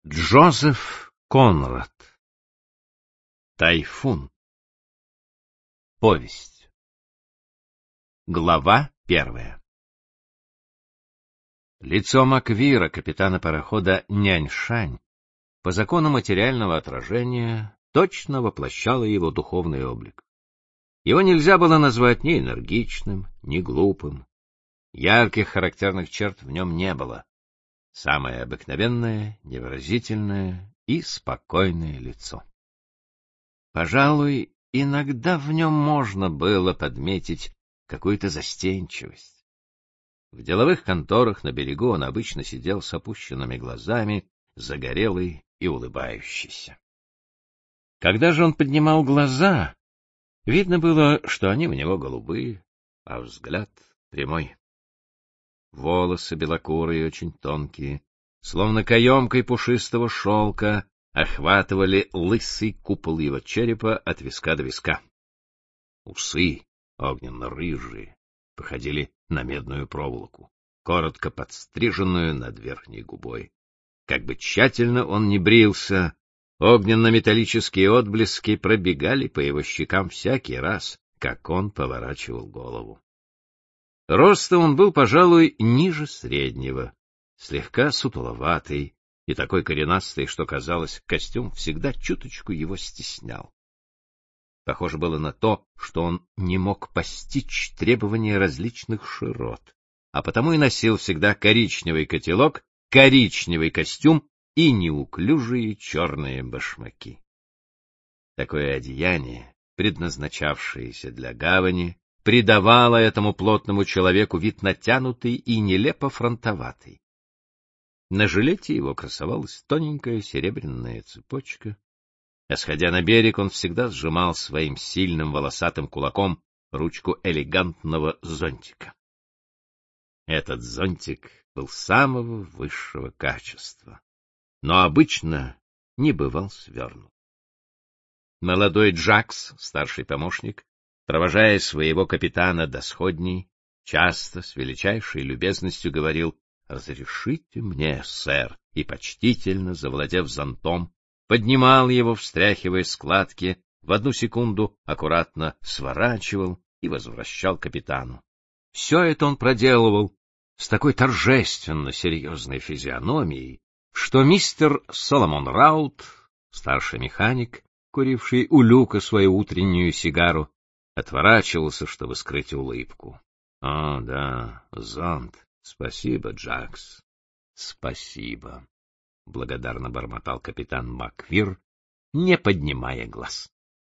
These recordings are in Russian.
Джозеф Конрад. Тайфун. Повесть. Глава 1. Лицо Маквира, капитана парохода Няньшань, по закону материального отражения, точно воплощало его духовный облик. Его нельзя было назвать ни энергичным, ни глупым. Ярких характерных черт в нем не было. Самое обыкновенное, невыразительное и спокойное лицо. Пожалуй, иногда в нем можно было подметить какую-то застенчивость. В деловых конторах на берегу он обычно сидел с опущенными глазами, загорелый и улыбающийся. Когда же он поднимал глаза, видно было, что они у него голубые, а взгляд прямой. Волосы белокурые, очень тонкие, словно каемкой пушистого шелка, охватывали лысый купол его черепа от виска до виска. Усы, огненно-рыжие, походили на медную проволоку, коротко подстриженную над верхней губой. Как бы тщательно он ни брился, огненно-металлические отблески пробегали по его щекам всякий раз, как он поворачивал голову. Ростом он был, пожалуй, ниже среднего, слегка сутуловатый и такой коренастый, что, казалось, костюм всегда чуточку его стеснял. Похоже было на то, что он не мог постичь требования различных широт, а потому и носил всегда коричневый котелок, коричневый костюм и неуклюжие черные башмаки. Такое одеяние, предназначавшееся для гавани, придавало этому плотному человеку вид натянутый и нелепо фронтоватый. На жилете его красовалась тоненькая серебряная цепочка, а сходя на берег, он всегда сжимал своим сильным волосатым кулаком ручку элегантного зонтика. Этот зонтик был самого высшего качества, но обычно не бывал свернут. Молодой Джакс, старший помощник, провожая своего капитана до сходней, часто с величайшей любезностью говорил: «Разрешите мне, сэр», и, почтительно завладев зонтом, поднимал его, встряхивая складки, в одну секунду аккуратно сворачивал и возвращал капитану. Все это он проделывал с такой торжественно серьезной физиономией, что мистер Соломон Раут, старший механик, куривший у люка свою утреннюю сигару, отворачивался, чтобы скрыть улыбку. — О, да, зонт. Спасибо, Джакс. Спасибо, — благодарно бормотал капитан Маквир, не поднимая глаз.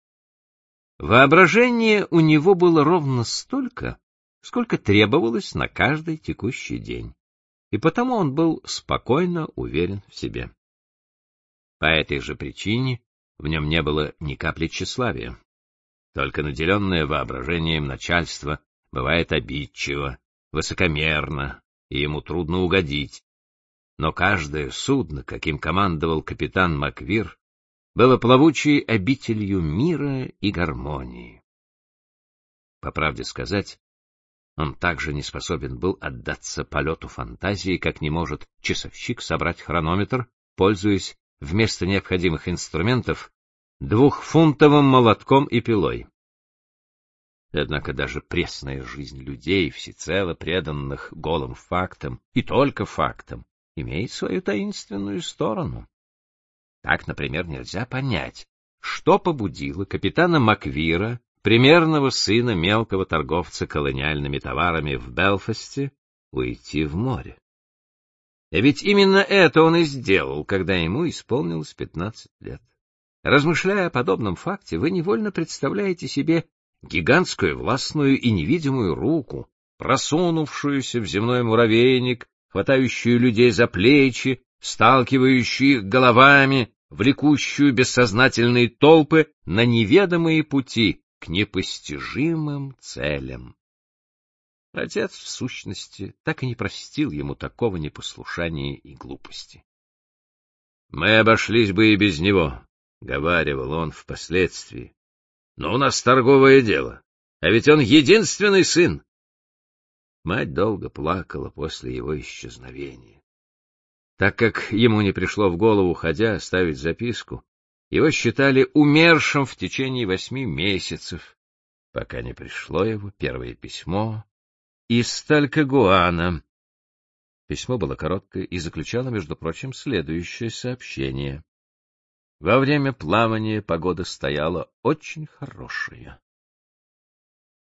Воображение у него было ровно столько, сколько требовалось на каждый текущий день, и потому он был спокойно уверен в себе. По этой же причине в нем не было ни капли тщеславия. Только наделенное воображением начальство бывает обидчиво, высокомерно, и ему трудно угодить. Но каждое судно, каким командовал капитан Маквир, было плавучей обителью мира и гармонии. По правде сказать, он также не способен был отдаться полету фантазии, как не может часовщик собрать хронометр, пользуясь вместо необходимых инструментов двухфунтовым молотком и пилой. Однако даже пресная жизнь людей, всецело преданных голым фактам, и только фактам, имеет свою таинственную сторону. Так, например, нельзя понять, что побудило капитана Маквира, примерного сына мелкого торговца колониальными товарами в Белфасте, уйти в море. А ведь именно это он и сделал, когда ему исполнилось 15 лет. Размышляя о подобном факте, вы невольно представляете себе гигантскую властную и невидимую руку, просунувшуюся в земной муравейник, хватающую людей за плечи, сталкивающую их головами, влекущую бессознательные толпы на неведомые пути к непостижимым целям. Отец, в сущности, так и не простил ему такого непослушания и глупости. «Мы обошлись бы и без него», — говаривал он впоследствии. «Но у нас торговое дело, а ведь он единственный сын». Мать долго плакала после его исчезновения. Так как ему не пришло в голову, уходя, оставить записку, его считали умершим в течение 8 месяцев, пока не пришло его первое письмо из Талькагуана. Письмо было короткое и заключало, между прочим, следующее сообщение. Во время плавания погода стояла очень хорошая.